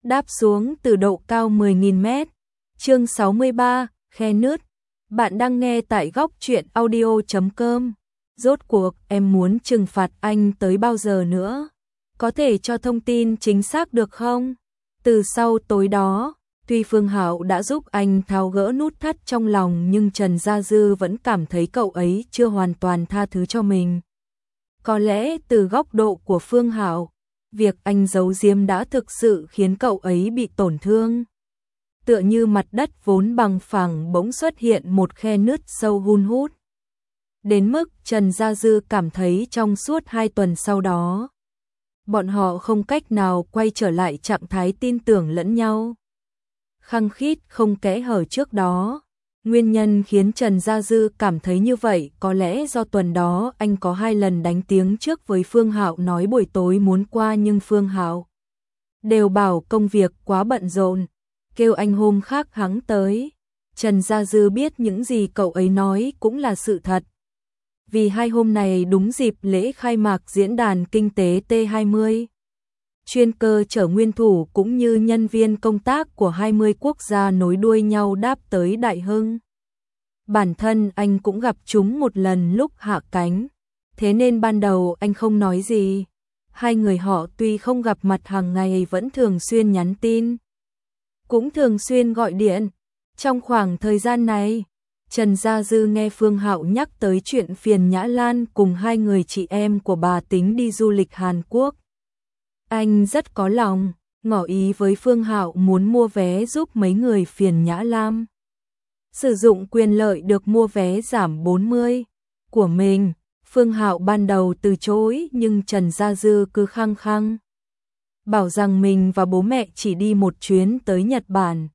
đáp xuống từ độ cao 10.000 mét. Chương 63, khe nứt. Bạn đang nghe tại góc truyện audio.com. Rốt cuộc em muốn trừng phạt anh tới bao giờ nữa? Có thể cho thông tin chính xác được không? Từ sau tối đó, tuy Phương Hạo đã giúp anh tháo gỡ nút thắt trong lòng nhưng Trần Gia Dư vẫn cảm thấy cậu ấy chưa hoàn toàn tha thứ cho mình. Có lẽ từ góc độ của Phương Hạo, việc anh giấu giếm đã thực sự khiến cậu ấy bị tổn thương. Tựa như mặt đất vốn bằng phẳng bỗng xuất hiện một khe nứt sâu hun hút. Đến mức Trần Gia Dư cảm thấy trong suốt 2 tuần sau đó, bọn họ không cách nào quay trở lại trạng thái tin tưởng lẫn nhau. Khăng khít không kẽ hở trước đó. Nguyên nhân khiến Trần Gia Dư cảm thấy như vậy có lẽ do tuần đó anh có 2 lần đánh tiếng trước với Phương Hạo nói buổi tối muốn qua nhưng Phương Hạo đều bảo công việc quá bận rộn, kêu anh hôm khác hẵng tới. Trần Gia Dư biết những gì cậu ấy nói cũng là sự thật. Vì 2 hôm này đúng dịp lễ khai mạc diễn đàn kinh tế T20. Chuyên cơ chở nguyên thủ cũng như nhân viên công tác của 20 quốc gia nối đuôi nhau đáp tới Đại Hưng. Bản thân anh cũng gặp chúng một lần lúc hạ cánh, thế nên ban đầu anh không nói gì. 2 người họ tuy không gặp mặt hàng ngày vẫn thường xuyên nhắn tin, cũng thường xuyên gọi điện. Trong khoảng thời gian này, Trần Gia Dư nghe Phương Hạo nhắc tới chuyện Phiền Nhã Lan cùng 2 người chị em của bà tính đi du lịch Hàn Quốc. Anh rất có lòng, ngỏ ý với Phương Hạo muốn mua vé giúp mấy người Phiền Nhã Lam sử dụng quyền lợi được mua vé giảm 40 của mình. Phương Hạo ban đầu từ chối nhưng Trần Gia Dư cứ khăng khăng bảo rằng mình và bố mẹ chỉ đi một chuyến tới Nhật Bản,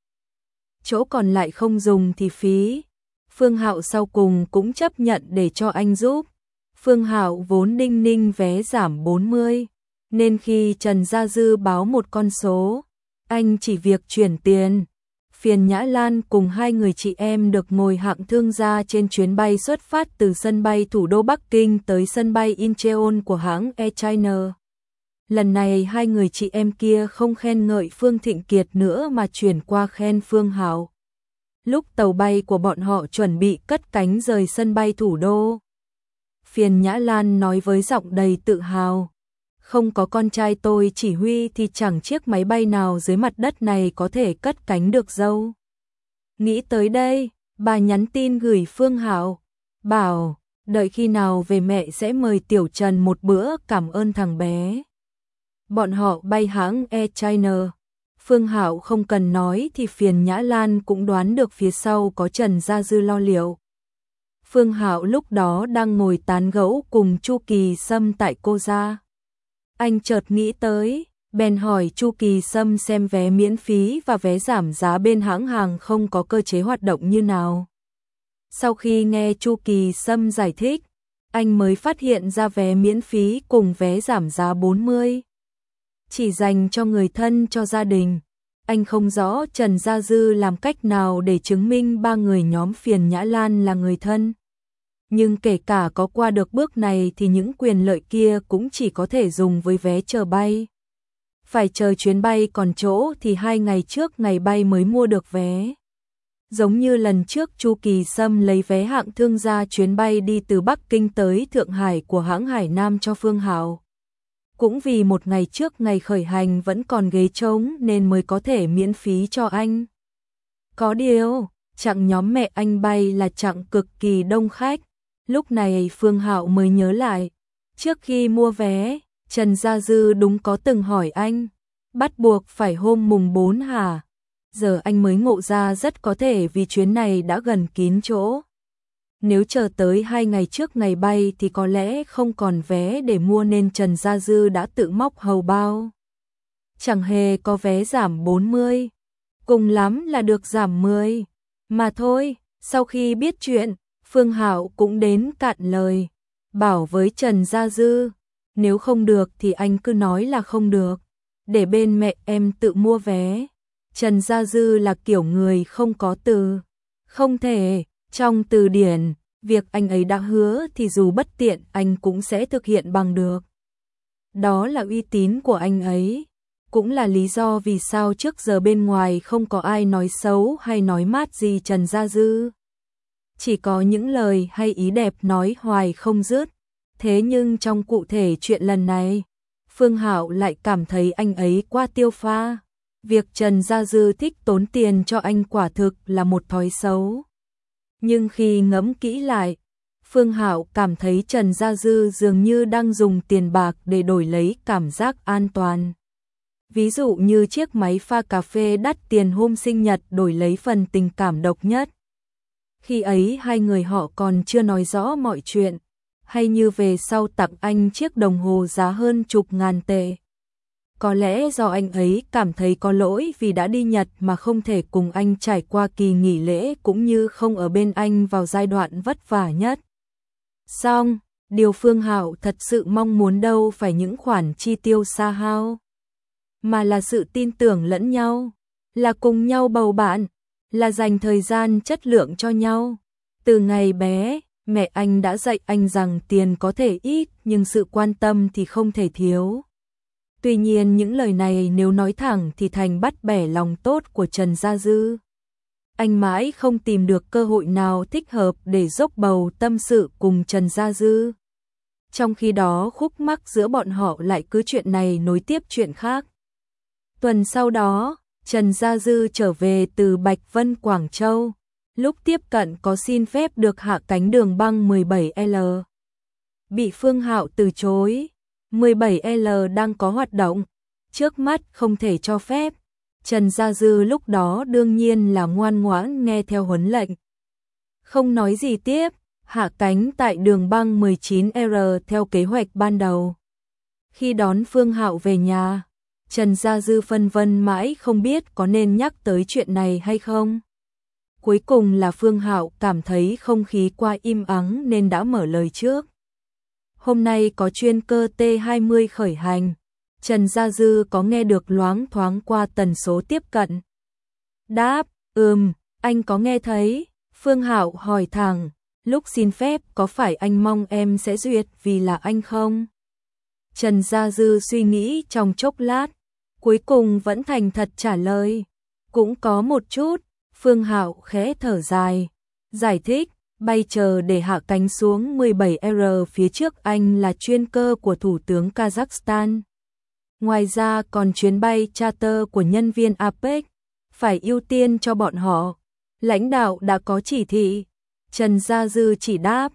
chỗ còn lại không dùng thì phí. Phương Hạo sau cùng cũng chấp nhận để cho anh giúp. Phương Hạo vốn đinh ninh vé giảm 40, nên khi Trần Gia Dư báo một con số, anh chỉ việc chuyển tiền. Phiền Nhã Lan cùng 2 người chị em được ngồi hạng thương gia trên chuyến bay xuất phát từ sân bay thủ đô Bắc Kinh tới sân bay Incheon của hãng Air China. Lần này 2 người chị em kia không khen ngợi Phương Thịnh Kiệt nữa mà chuyển qua khen Phương Hạo. Lúc tàu bay của bọn họ chuẩn bị cất cánh rời sân bay thủ đô, Phiền Nhã Lan nói với giọng đầy tự hào: không có con trai tôi chỉ huy thì chẳng chiếc máy bay nào dưới mặt đất này có thể cất cánh được dâu. Nghĩ tới đây, bà nhắn tin gửi Phương Hạo, bảo đợi khi nào về mẹ sẽ mời Tiểu Trần một bữa cảm ơn thằng bé. Bọn họ bay hãng Air China. Phương Hạo không cần nói thì Phiền Nhã Lan cũng đoán được phía sau có Trần Gia Dư lo liệu. Phương Hạo lúc đó đang ngồi tán gẫu cùng Chu Kỳ Sâm tại cô gia. Anh chợt nghĩ tới, bèn hỏi Chu Kỳ Sâm xem vé miễn phí và vé giảm giá bên hãng hàng không có cơ chế hoạt động như nào. Sau khi nghe Chu Kỳ Sâm giải thích, anh mới phát hiện ra vé miễn phí cùng vé giảm giá 40 chỉ dành cho người thân cho gia đình. Anh không rõ Trần Gia Dư làm cách nào để chứng minh 3 người nhóm Phiền Nhã Lan là người thân. Nhưng kể cả có qua được bước này thì những quyền lợi kia cũng chỉ có thể dùng với vé chờ bay. Phải chờ chuyến bay còn chỗ thì 2 ngày trước ngày bay mới mua được vé. Giống như lần trước Chu Kỳ Sâm lấy vé hạng thương gia chuyến bay đi từ Bắc Kinh tới Thượng Hải của hãng Hải Nam cho Phương Hạo. Cũng vì một ngày trước ngày khởi hành vẫn còn ghế trống nên mới có thể miễn phí cho anh. Có điều, chặng nhóm mẹ anh bay là chặng cực kỳ đông khách. Lúc này Phương Hạo mới nhớ lại, trước khi mua vé, Trần Gia Dư đúng có từng hỏi anh, bắt buộc phải hôm mùng 4 hả? Giờ anh mới ngộ ra rất có thể vì chuyến này đã gần kín chỗ. Nếu chờ tới 2 ngày trước ngày bay thì có lẽ không còn vé để mua nên Trần Gia Dư đã tự móc hầu bao. Chẳng hề có vé giảm 40, cùng lắm là được giảm 10. Mà thôi, sau khi biết chuyện, Phương Hạo cũng đến cạn lời, bảo với Trần Gia Dư, nếu không được thì anh cứ nói là không được, để bên mẹ em tự mua vé. Trần Gia Dư là kiểu người không có từ không thể. Trong từ điển, việc anh ấy đã hứa thì dù bất tiện anh cũng sẽ thực hiện bằng được. Đó là uy tín của anh ấy. cũng là lý do vì sao trước giờ bên ngoài không có ai nói xấu hay nói mát gì Trần Gia Dư. Chỉ có những lời hay ý đẹp nói hoài không dứt. Thế nhưng trong cụ thể chuyện lần này, Phương Hạo lại cảm thấy anh ấy quá tiêu pha. Việc Trần Gia Dư thích tốn tiền cho anh quả thực là một thói xấu. Nhưng khi ngẫm kỹ lại, Phương Hạo cảm thấy Trần Gia Dư dường như đang dùng tiền bạc để đổi lấy cảm giác an toàn. Ví dụ như chiếc máy pha cà phê đắt tiền hôm sinh nhật đổi lấy phần tình cảm độc nhất. Khi ấy hai người họ còn chưa nói rõ mọi chuyện, hay như về sau tặng anh chiếc đồng hồ giá hơn chục ngàn tệ. Có lẽ do anh ấy cảm thấy có lỗi vì đã đi Nhật mà không thể cùng anh trải qua kỳ nghỉ lễ cũng như không ở bên anh vào giai đoạn vất vả nhất. Song, điều Phương Hạo thật sự mong muốn đâu phải những khoản chi tiêu xa hao, mà là sự tin tưởng lẫn nhau, là cùng nhau bầu bạn, là dành thời gian chất lượng cho nhau. Từ ngày bé, mẹ anh đã dạy anh rằng tiền có thể ít nhưng sự quan tâm thì không thể thiếu. Tuy nhiên những lời này nếu nói thẳng thì thành bắt bẻ lòng tốt của Trần Gia Dư. Anh mãi không tìm được cơ hội nào thích hợp để dốc bầu tâm sự cùng Trần Gia Dư. Trong khi đó khúc mắc giữa bọn họ lại cứ chuyện này nối tiếp chuyện khác. Tuần sau đó, Trần Gia Dư trở về từ Bạch Vân Quảng Châu. Lúc tiếp cận có xin phép được hạ cánh đường băng 17L. Bị Phương Hạo từ chối. 17L đang có hoạt động, trước mắt không thể cho phép. Trần Gia Dư lúc đó đương nhiên là ngoan ngoãn nghe theo huấn lệnh. Không nói gì tiếp, hạ cánh tại đường băng 19R theo kế hoạch ban đầu. Khi đón Phương Hạo về nhà, Trần Gia Dư phân vân mãi không biết có nên nhắc tới chuyện này hay không. Cuối cùng là Phương Hạo cảm thấy không khí quá im ắng nên đã mở lời trước. Hôm nay có chuyên cơ T20 khởi hành. Trần Gia Dư có nghe được loáng thoáng qua tần số tiếp cận. Đáp, anh có nghe thấy. Phương Hạo hỏi thẳng, lúc xin phép có phải anh mong em sẽ duyệt vì là anh không? Trần Gia Dư suy nghĩ trong chốc lát, cuối cùng vẫn thành thật trả lời. Cũng có một chút. Phương Hạo khẽ thở dài, giải thích, bay chờ để hạ cánh xuống 17R phía trước anh là chuyên cơ của Thủ tướng Kazakhstan. Ngoài ra còn chuyến bay charter của nhân viên APEC, phải ưu tiên cho bọn họ. Lãnh đạo đã có chỉ thị. Trần Gia Dư chỉ đáp,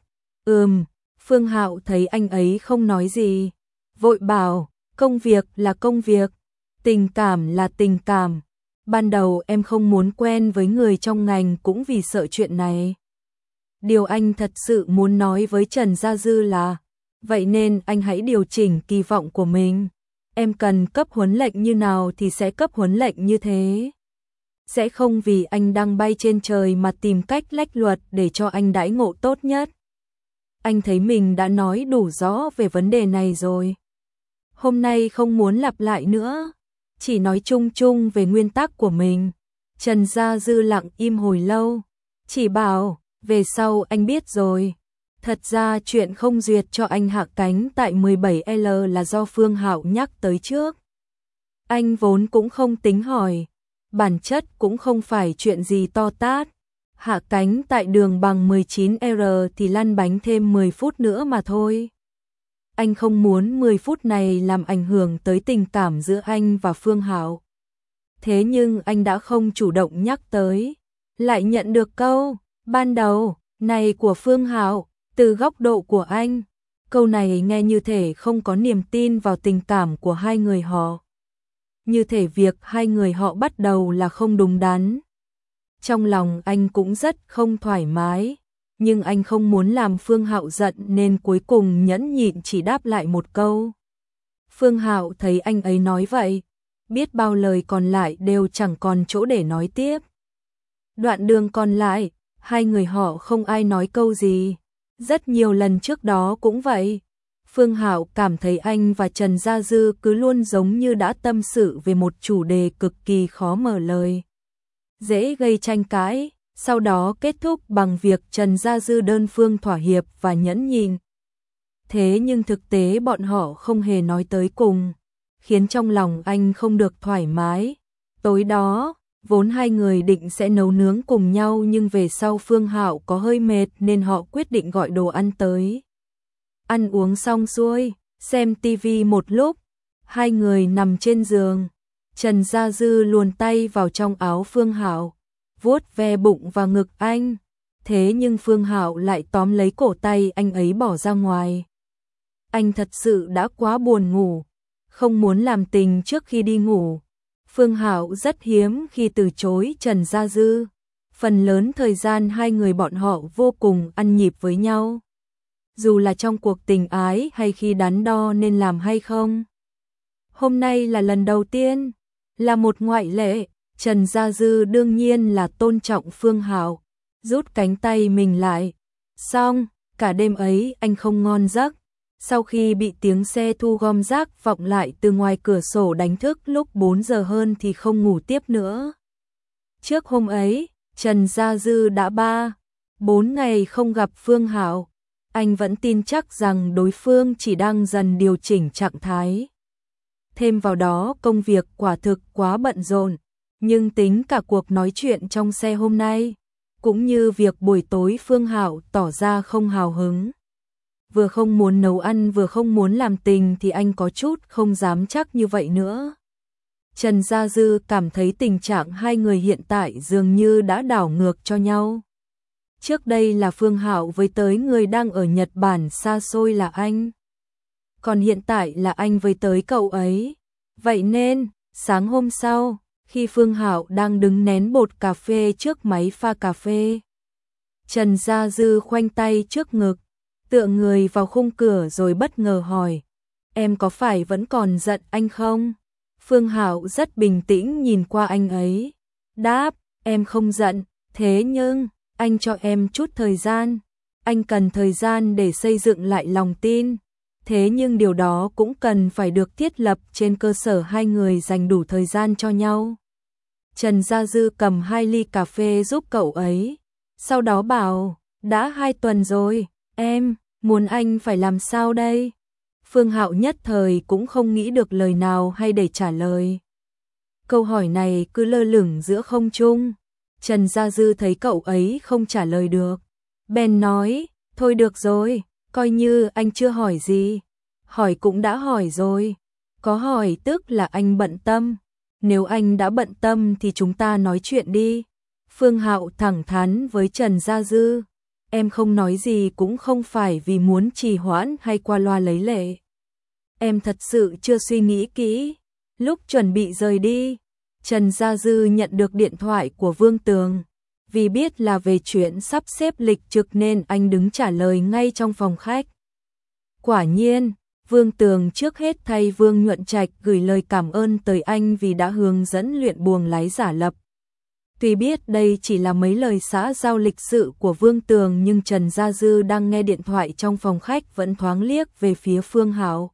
Phương Hạo thấy anh ấy không nói gì. Vội bảo, công việc là công việc, tình cảm là tình cảm. Ban đầu em không muốn quen với người trong ngành cũng vì sợ chuyện này. Điều anh thật sự muốn nói với Trần Gia Dư là, vậy nên anh hãy điều chỉnh kỳ vọng của mình. Em cần cấp huấn lệnh như nào thì sẽ cấp huấn lệnh như thế. Sẽ không vì anh đang bay trên trời mà tìm cách lách luật để cho anh đãi ngộ tốt nhất. Anh thấy mình đã nói đủ rõ về vấn đề này rồi. Hôm nay không muốn lặp lại nữa. Chỉ nói chung chung về nguyên tắc của mình. Trần Gia Dư lặng im hồi lâu. Chỉ bảo, về sau anh biết rồi. Thật ra chuyện không duyệt cho anh hạ cánh tại 17L là do Phương Hạo nhắc tới trước. Anh vốn cũng không tính hỏi. Bản chất cũng không phải chuyện gì to tát. Hạ cánh tại đường bằng 19R thì lăn bánh thêm 10 phút nữa mà thôi. Anh không muốn 10 phút này làm ảnh hưởng tới tình cảm giữa anh và Phương Hạo. Thế nhưng anh đã không chủ động nhắc tới. Lại nhận được câu, ban đầu, này của Phương Hạo, từ góc độ của anh. Câu này nghe như thể không có niềm tin vào tình cảm của hai người họ. Như thể việc hai người họ bắt đầu là không đúng đắn. Trong lòng anh cũng rất không thoải mái. Nhưng anh không muốn làm Phương Hạo giận nên cuối cùng nhẫn nhịn chỉ đáp lại một câu. Phương Hạo thấy anh ấy nói vậy, biết bao lời còn lại đều chẳng còn chỗ để nói tiếp. Đoạn đường còn lại, hai người họ không ai nói câu gì. Rất nhiều lần trước đó cũng vậy. Phương Hạo cảm thấy anh và Trần Gia Dư cứ luôn giống như đã tâm sự về một chủ đề cực kỳ khó mở lời. Dễ gây tranh cãi. Sau đó kết thúc bằng việc Trần Gia Dư đơn phương thỏa hiệp và nhẫn nhịn. Thế nhưng thực tế bọn họ không hề nói tới cùng. khiến trong lòng anh không được thoải mái. Tối đó, vốn hai người định sẽ nấu nướng cùng nhau nhưng về sau Phương Hạo có hơi mệt nên họ quyết định gọi đồ ăn tới. Ăn uống xong xuôi, xem tivi một lúc, hai người nằm trên giường. Trần Gia Dư luồn tay vào trong áo Phương Hạo, vuốt ve bụng và ngực anh. Thế nhưng Phương Hạo lại tóm lấy cổ tay anh ấy bỏ ra ngoài. Anh thật sự đã quá buồn ngủ, không muốn làm tình trước khi đi ngủ. Phương Hạo rất hiếm khi từ chối Trần Gia Dư. Phần lớn thời gian hai người bọn họ vô cùng ăn nhịp với nhau. Dù là trong cuộc tình ái hay khi đắn đo nên làm hay không. Hôm nay là lần đầu tiên, là một ngoại lệ, Trần Gia Dư đương nhiên là tôn trọng Phương Hạo, rút cánh tay mình lại. Xong, cả đêm ấy anh không ngon giấc. Sau khi bị tiếng xe thu gom rác vọng lại từ ngoài cửa sổ đánh thức lúc 4 giờ hơn thì không ngủ tiếp nữa. Trước hôm ấy, Trần Gia Dư đã 3-4 ngày không gặp Phương Hạo. Anh vẫn tin chắc rằng đối phương chỉ đang dần điều chỉnh trạng thái. Thêm vào đó công việc quả thực quá bận rộn, nhưng tính cả cuộc nói chuyện trong xe hôm nay, cũng như việc buổi tối Phương Hạo tỏ ra không hào hứng. Vừa không muốn nấu ăn vừa không muốn làm tình thì anh có chút không dám chắc như vậy nữa. Trần Gia Dư cảm thấy tình trạng hai người hiện tại dường như đã đảo ngược cho nhau. Trước đây là Phương Hạo với tới người đang ở Nhật Bản xa xôi là anh. Còn hiện tại là anh với tới cậu ấy. Vậy nên, sáng hôm sau, khi Phương Hạo đang đứng nén bột cà phê trước máy pha cà phê, Trần Gia Dư khoanh tay trước ngực, tựa người vào khung cửa rồi bất ngờ hỏi, em có phải vẫn còn giận anh không? Phương Hạo rất bình tĩnh nhìn qua anh ấy, đáp, em không giận, thế nhưng, anh cho em chút thời gian, anh cần thời gian để xây dựng lại lòng tin, thế nhưng điều đó cũng cần phải được thiết lập trên cơ sở hai người dành đủ thời gian cho nhau. Trần Gia Dư cầm 2 ly cà phê giúp cậu ấy, sau đó bảo, đã 2 tuần rồi, em muốn anh phải làm sao đây? Phương Hạo nhất thời cũng không nghĩ được lời nào hay để trả lời. Câu hỏi này cứ lơ lửng giữa không trung. Trần Gia Dư thấy cậu ấy không trả lời được, bèn nói, thôi được rồi, coi như anh chưa hỏi gì. Hỏi cũng đã hỏi rồi, có hỏi tức là anh bận tâm. Nếu anh đã bận tâm thì chúng ta nói chuyện đi. Phương Hạo thẳng thắn với Trần Gia Dư, em không nói gì cũng không phải vì muốn trì hoãn hay qua loa lấy lệ. Em thật sự chưa suy nghĩ kỹ. Lúc chuẩn bị rời đi, Trần Gia Dư nhận được điện thoại của Vương Tường. Vì biết là về chuyện sắp xếp lịch trực nên anh đứng trả lời ngay trong phòng khách. Quả nhiên, Vương Tường trước hết thay Vương Nhuận Trạch gửi lời cảm ơn tới anh vì đã hướng dẫn luyện buồng lái giả lập. Tuy biết đây chỉ là mấy lời xã giao lịch sự của Vương Tường nhưng Trần Gia Dư đang nghe điện thoại trong phòng khách vẫn thoáng liếc về phía Phương Hạo.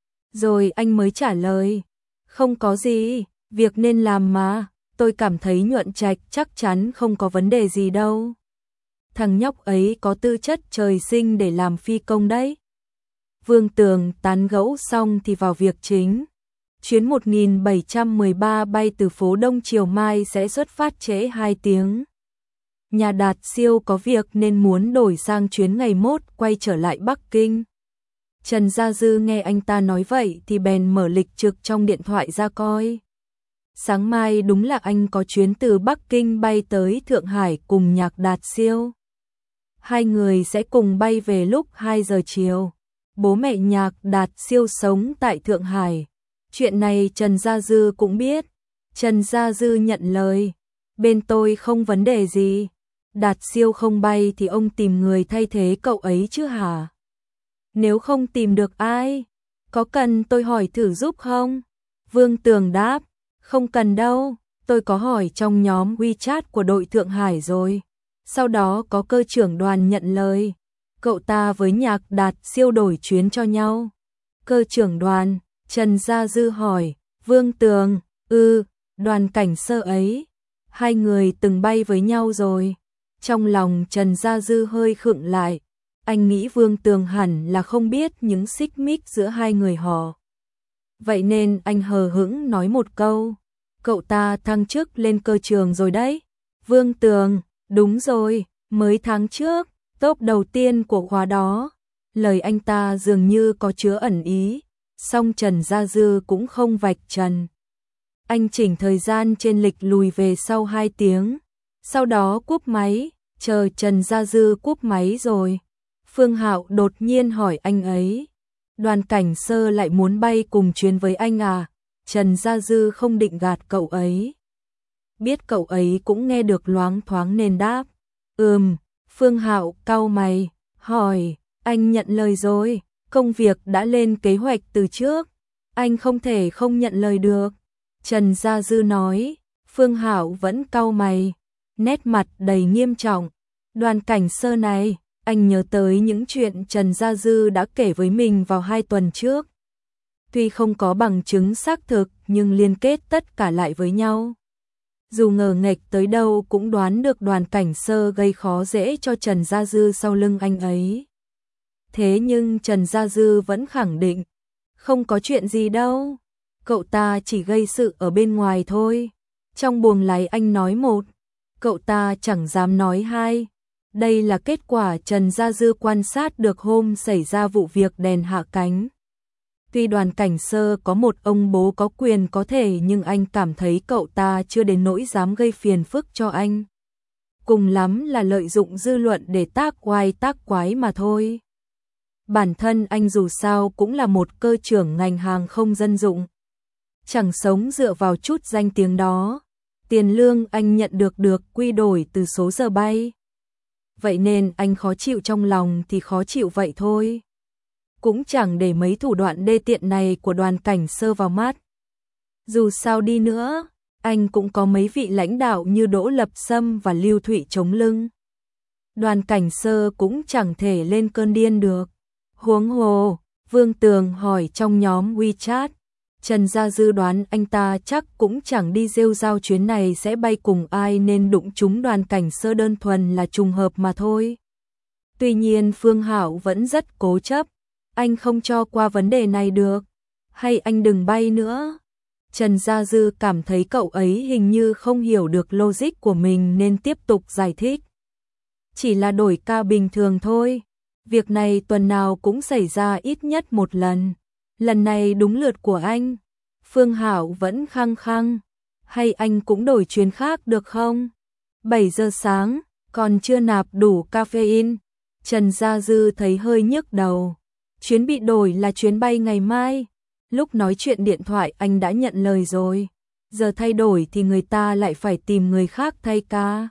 Rồi anh mới trả lời, không có gì, việc nên làm mà, tôi cảm thấy Nhuận Trạch chắc chắn không có vấn đề gì đâu. Thằng nhóc ấy có tư chất trời sinh để làm phi công đấy. Vương Tường tán gẫu xong thì vào việc chính. Chuyến 1713 bay từ phố Đông chiều mai sẽ xuất phát trễ 2 tiếng. Nhà Đạt Siêu có việc nên muốn đổi sang chuyến ngày mốt quay trở lại Bắc Kinh. Trần Gia Dư nghe anh ta nói vậy thì bèn mở lịch trực trong điện thoại ra coi. Sáng mai đúng là anh có chuyến từ Bắc Kinh bay tới Thượng Hải cùng Nhạc Đạt Siêu. Hai người sẽ cùng bay về lúc 2 giờ chiều. Bố mẹ Nhạc Đạt Siêu sống tại Thượng Hải. Chuyện này Trần Gia Dư cũng biết. Trần Gia Dư nhận lời. Bên tôi không vấn đề gì. Đạt Siêu không bay thì ông tìm người thay thế cậu ấy chứ hả? Nếu không tìm được ai, có cần tôi hỏi thử giúp không? Vương Tường đáp, không cần đâu, tôi có hỏi trong nhóm WeChat của đội Thượng Hải rồi. Sau đó có cơ trưởng đoàn nhận lời, cậu ta với Nhạc Đạt Siêu đổi chuyến cho nhau. Cơ trưởng đoàn, Trần Gia Dư hỏi, Vương Tường, đoàn cảnh sơ ấy, hai người từng bay với nhau rồi. Trong lòng Trần Gia Dư hơi khựng lại, anh nghĩ Vương Tường hẳn là không biết những xích mích giữa hai người họ. Vậy nên anh hờ hững nói một câu, cậu ta thăng chức lên cơ trường rồi đấy. Vương Tường, đúng rồi, mới tháng trước, top đầu tiên của khóa đó. Lời anh ta dường như có chứa ẩn ý, song Trần Gia Dư cũng không vạch trần. Anh chỉnh thời gian trên lịch lùi về sau 2 tiếng, sau đó cúp máy, chờ Trần Gia Dư cúp máy rồi. Phương Hạo đột nhiên hỏi anh ấy, Đoàn Cảnh Sơ lại muốn bay cùng chuyến với anh à? Trần Gia Dư không định gạt cậu ấy. Biết cậu ấy cũng nghe được loáng thoáng nên đáp, Phương Hạo cau mày, hỏi, anh nhận lời rồi, công việc đã lên kế hoạch từ trước, anh không thể không nhận lời được. Trần Gia Dư nói, Phương Hạo vẫn cau mày, nét mặt đầy nghiêm trọng. Đoàn Cảnh Sơ này, anh nhớ tới những chuyện Trần Gia Dư đã kể với mình vào 2 tuần trước. Tuy không có bằng chứng xác thực nhưng liên kết tất cả lại với nhau. Dù ngờ nghệch tới đâu cũng đoán được Đoàn Cảnh Sơ gây khó dễ cho Trần Gia Dư sau lưng anh ấy. Thế nhưng Trần Gia Dư vẫn khẳng định, không có chuyện gì đâu, cậu ta chỉ gây sự ở bên ngoài thôi. Trong buồng lái anh nói 1, cậu ta chẳng dám nói 2. Đây là kết quả Trần Gia Dư quan sát được hôm xảy ra vụ việc đèn hạ cánh. Tuy Đoàn Cảnh Sơ có một ông bố có quyền có thể nhưng anh cảm thấy cậu ta chưa đến nỗi dám gây phiền phức cho anh. Cùng lắm là lợi dụng dư luận để tác oai tác quái mà thôi. Bản thân anh dù sao cũng là một cơ trưởng ngành hàng không dân dụng. Chẳng sống dựa vào chút danh tiếng đó. Tiền lương anh nhận được quy đổi từ số giờ bay. Vậy nên anh khó chịu trong lòng thì khó chịu vậy thôi. Cũng chẳng để mấy thủ đoạn đê tiện này của Đoàn Cảnh Sơ vào mắt. Dù sao đi nữa, anh cũng có mấy vị lãnh đạo như Đỗ Lập Sâm và Lưu Thụy chống lưng. Đoàn Cảnh Sơ cũng chẳng thể lên cơn điên được. Huống hồ, Vương Tường hỏi trong nhóm WeChat, Trần Gia Dư đoán anh ta chắc cũng chẳng đi rêu rao chuyến này sẽ bay cùng ai nên đụng trúng Đoàn Cảnh Sơ đơn thuần là trùng hợp mà thôi. Tuy nhiên Phương Hạo vẫn rất cố chấp, anh không cho qua vấn đề này được, hay anh đừng bay nữa. Trần Gia Dư cảm thấy cậu ấy hình như không hiểu được logic của mình nên tiếp tục giải thích. Chỉ là đổi ca bình thường thôi, việc này tuần nào cũng xảy ra ít nhất một lần. Lần này đúng lượt của anh. Phương Hạo vẫn khăng khăng, hay anh cũng đổi chuyến khác được không? 7 giờ sáng, còn chưa nạp đủ caffeine. Trần Gia Dư thấy hơi nhức đầu. Chuyến bị đổi là chuyến bay ngày mai. Lúc nói chuyện điện thoại anh đã nhận lời rồi. Giờ thay đổi thì người ta lại phải tìm người khác thay ca.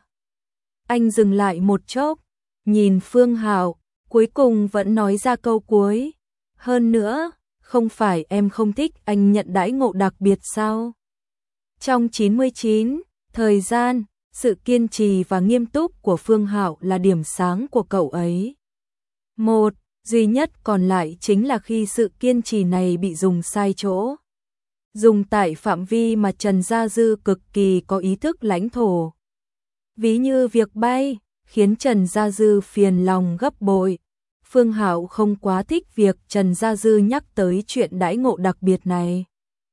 Anh dừng lại một chốc, nhìn Phương Hạo, cuối cùng vẫn nói ra câu cuối. Hơn nữa, không phải em không thích anh nhận đãi ngộ đặc biệt sao? Trong 99, thời gian, sự kiên trì và nghiêm túc của Phương Hạo là điểm sáng của cậu ấy. Một, duy nhất còn lại chính là khi sự kiên trì này bị dùng sai chỗ. Dùng tại phạm vi mà Trần Gia Dư cực kỳ có ý thức lãnh thổ. Ví như việc bay, khiến Trần Gia Dư phiền lòng gấp bội. Phương Hạo không quá thích việc Trần Gia Dư nhắc tới chuyện đãi ngộ đặc biệt này.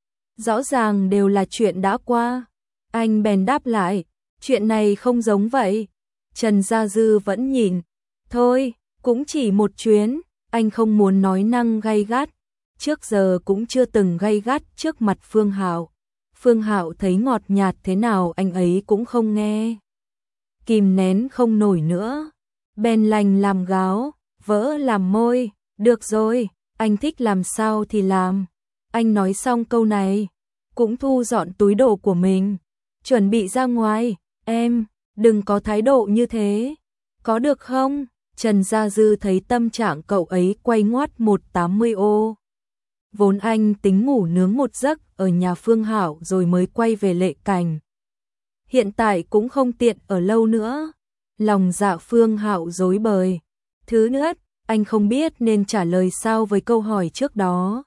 Rõ ràng đều là chuyện đã qua. Anh bèn đáp lại, chuyện này không giống vậy. Trần Gia Dư vẫn nhìn. Thôi, cũng chỉ một chuyến, anh không muốn nói năng gay gắt. Trước giờ cũng chưa từng gay gắt trước mặt Phương Hạo. Phương Hạo thấy ngọt nhạt thế nào anh ấy cũng không nghe. Kìm nén không nổi nữa. Bèn lành làm gáo. Vỡ làm môi, được rồi, anh thích làm sao thì làm. Anh nói xong câu này, cũng thu dọn túi đồ của mình, chuẩn bị ra ngoài. Em, đừng có thái độ như thế, có được không? Trần Gia Dư thấy tâm trạng cậu ấy quay ngoắt 180 ô. Vốn anh tính ngủ nướng một giấc ở nhà Phương Hạo rồi mới quay về Lệ Cảnh. Hiện tại cũng không tiện ở lâu nữa. Lòng dạ Phương Hạo rối bời. Thứ nhất, anh không biết nên trả lời sao với câu hỏi trước đó.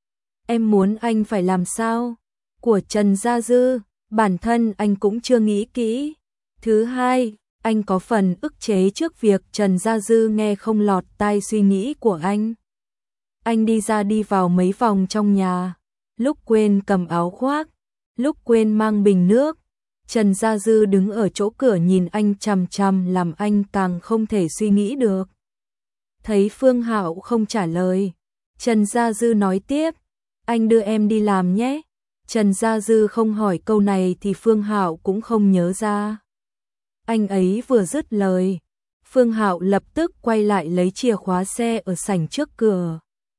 Em muốn anh phải làm sao? Của Trần Gia Dư, bản thân anh cũng chưa nghĩ kỹ. Thứ hai, anh có phần ức chế trước việc Trần Gia Dư nghe không lọt tai suy nghĩ của anh. Anh đi ra đi vào mấy vòng trong nhà. lúc quên cầm áo khoác, lúc quên mang bình nước. Trần Gia Dư đứng ở chỗ cửa nhìn anh chằm chằm làm anh càng không thể suy nghĩ được. Thấy Phương Hạo không trả lời, Trần Gia Dư nói tiếp, anh đưa em đi làm nhé. Trần Gia Dư không hỏi câu này thì Phương Hạo cũng không nhớ ra. Anh ấy vừa dứt lời, Phương Hạo lập tức quay lại lấy chìa khóa xe ở sảnh trước cửa.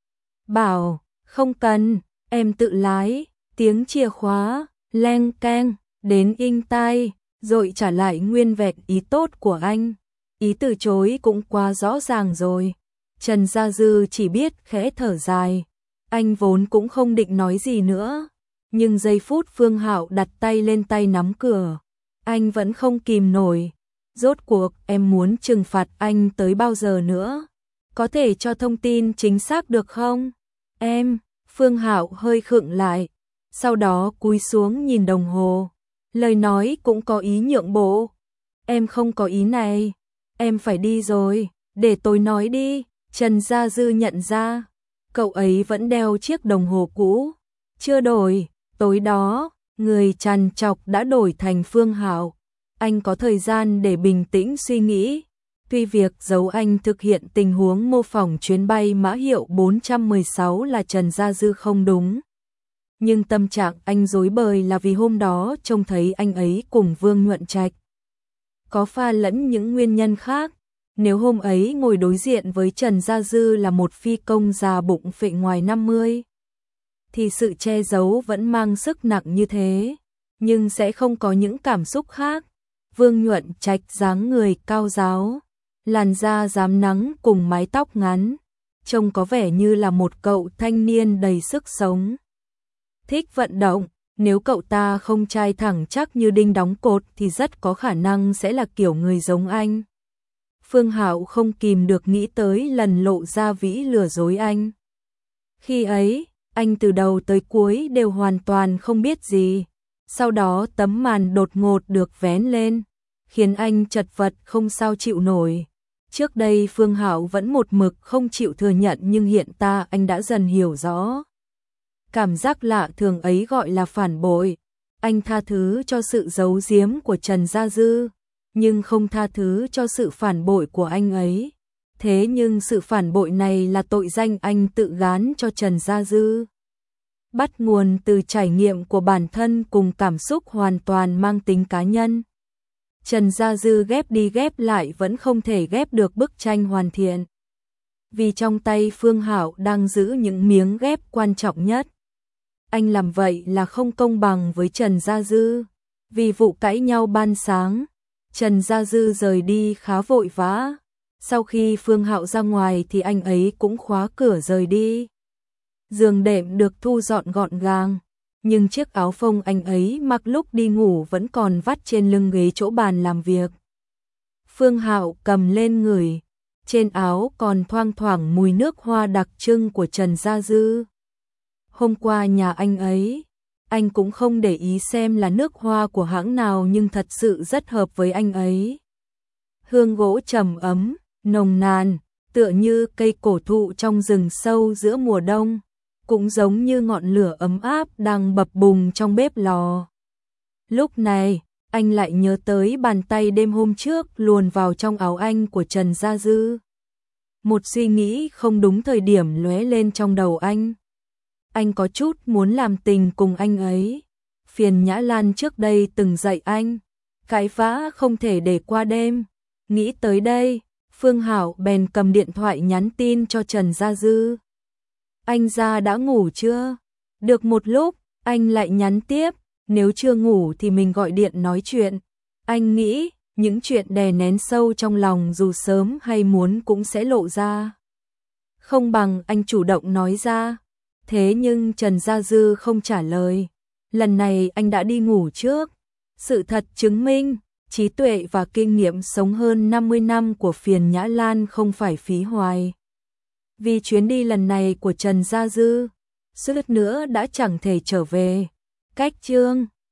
Bảo, không cần, em tự lái. Tiếng chìa khóa, leng keng, đến inh tai, rồi trả lại nguyên vẹn ý tốt của anh. Ý từ chối cũng quá rõ ràng rồi. Trần Gia Dư chỉ biết khẽ thở dài. Anh vốn cũng không định nói gì nữa. Nhưng giây phút Phương Hạo đặt tay lên tay nắm cửa, anh vẫn không kìm nổi. Rốt cuộc em muốn trừng phạt anh tới bao giờ nữa? Có thể cho thông tin chính xác được không? Em, Phương Hạo hơi khựng lại, sau đó cúi xuống nhìn đồng hồ. Lời nói cũng có ý nhượng bộ. Em không có ý này, em phải đi rồi, để tôi nói đi. Trần Gia Dư nhận ra, cậu ấy vẫn đeo chiếc đồng hồ cũ, chưa đổi. Tối đó, người trằn trọc đã đổi thành Phương Hạo. Anh có thời gian để bình tĩnh suy nghĩ. Tuy việc giấu anh thực hiện tình huống mô phỏng chuyến bay mã hiệu 416 là Trần Gia Dư không đúng. Nhưng tâm trạng anh rối bời là vì hôm đó trông thấy anh ấy cùng Vương Nhuận Trạch. Có pha lẫn những nguyên nhân khác. Nếu hôm ấy ngồi đối diện với Trần Gia Dư là một phi công già bụng phệ ngoài 50, thì sự che giấu vẫn mang sức nặng như thế, nhưng sẽ không có những cảm xúc khác. Vương Nhuận Trạch dáng người cao ráo, làn da rám nắng cùng mái tóc ngắn, trông có vẻ như là một cậu thanh niên đầy sức sống. Thích vận động, nếu cậu ta không trai thẳng chắc như đinh đóng cột thì rất có khả năng sẽ là kiểu người giống anh. Phương Hạo không kìm được nghĩ tới lần lộ ra Vĩ lừa dối anh. Khi ấy, anh từ đầu tới cuối đều hoàn toàn không biết gì. Sau đó tấm màn đột ngột được vén lên, khiến anh chật vật không sao chịu nổi. Trước đây Phương Hạo vẫn một mực không chịu thừa nhận, nhưng hiện tại anh đã dần hiểu rõ. Cảm giác lạ thường ấy gọi là phản bội. Anh tha thứ cho sự giấu giếm của Trần Gia Dư, nhưng không tha thứ cho sự phản bội của anh ấy. Thế nhưng sự phản bội này là tội danh anh tự gán cho Trần Gia Dư. Bắt nguồn từ trải nghiệm của bản thân cùng cảm xúc hoàn toàn mang tính cá nhân. Trần Gia Dư ghép đi ghép lại vẫn không thể ghép được bức tranh hoàn thiện. Vì trong tay Phương Hạo đang giữ những miếng ghép quan trọng nhất. Anh làm vậy là không công bằng với Trần Gia Dư. Vì vụ cãi nhau ban sáng, Trần Gia Dư rời đi khá vội vã. Sau khi Phương Hạo ra ngoài thì anh ấy cũng khóa cửa rời đi. Giường đệm được thu dọn gọn gàng, nhưng chiếc áo phông anh ấy mặc lúc đi ngủ vẫn còn vắt trên lưng ghế chỗ bàn làm việc. Phương Hạo cầm lên ngửi, trên áo còn thoang thoảng mùi nước hoa đặc trưng của Trần Gia Dư. Hôm qua nhà anh ấy, anh cũng không để ý xem là nước hoa của hãng nào nhưng thật sự rất hợp với anh ấy. Hương gỗ trầm ấm, nồng nàn, tựa như cây cổ thụ trong rừng sâu giữa mùa đông, cũng giống như ngọn lửa ấm áp đang bập bùng trong bếp lò. Lúc này, anh lại nhớ tới bàn tay đêm hôm trước luồn vào trong áo anh của Trần Gia Dư. Một suy nghĩ không đúng thời điểm lóe lên trong đầu anh. Anh có chút muốn làm tình cùng anh ấy. Phiền Nhã Lan trước đây từng dạy anh, cãi vã không thể để qua đêm. Nghĩ tới đây, Phương Hạo bèn cầm điện thoại nhắn tin cho Trần Gia Dư. Anh ra đã ngủ chưa? Được một lúc, anh lại nhắn tiếp, nếu chưa ngủ thì mình gọi điện nói chuyện. Anh nghĩ, những chuyện đè nén sâu trong lòng dù sớm hay muốn cũng sẽ lộ ra. Không bằng anh chủ động nói ra. Thế nhưng Trần Gia Dư không trả lời. Lần này anh đã đi ngủ trước. Sự thật chứng minh, trí tuệ và kinh nghiệm sống hơn 50 năm của Phiền Nhã Lan không phải phí hoài. Vì chuyến đi lần này của Trần Gia Dư, suýt nữa đã chẳng thể trở về. Cách chương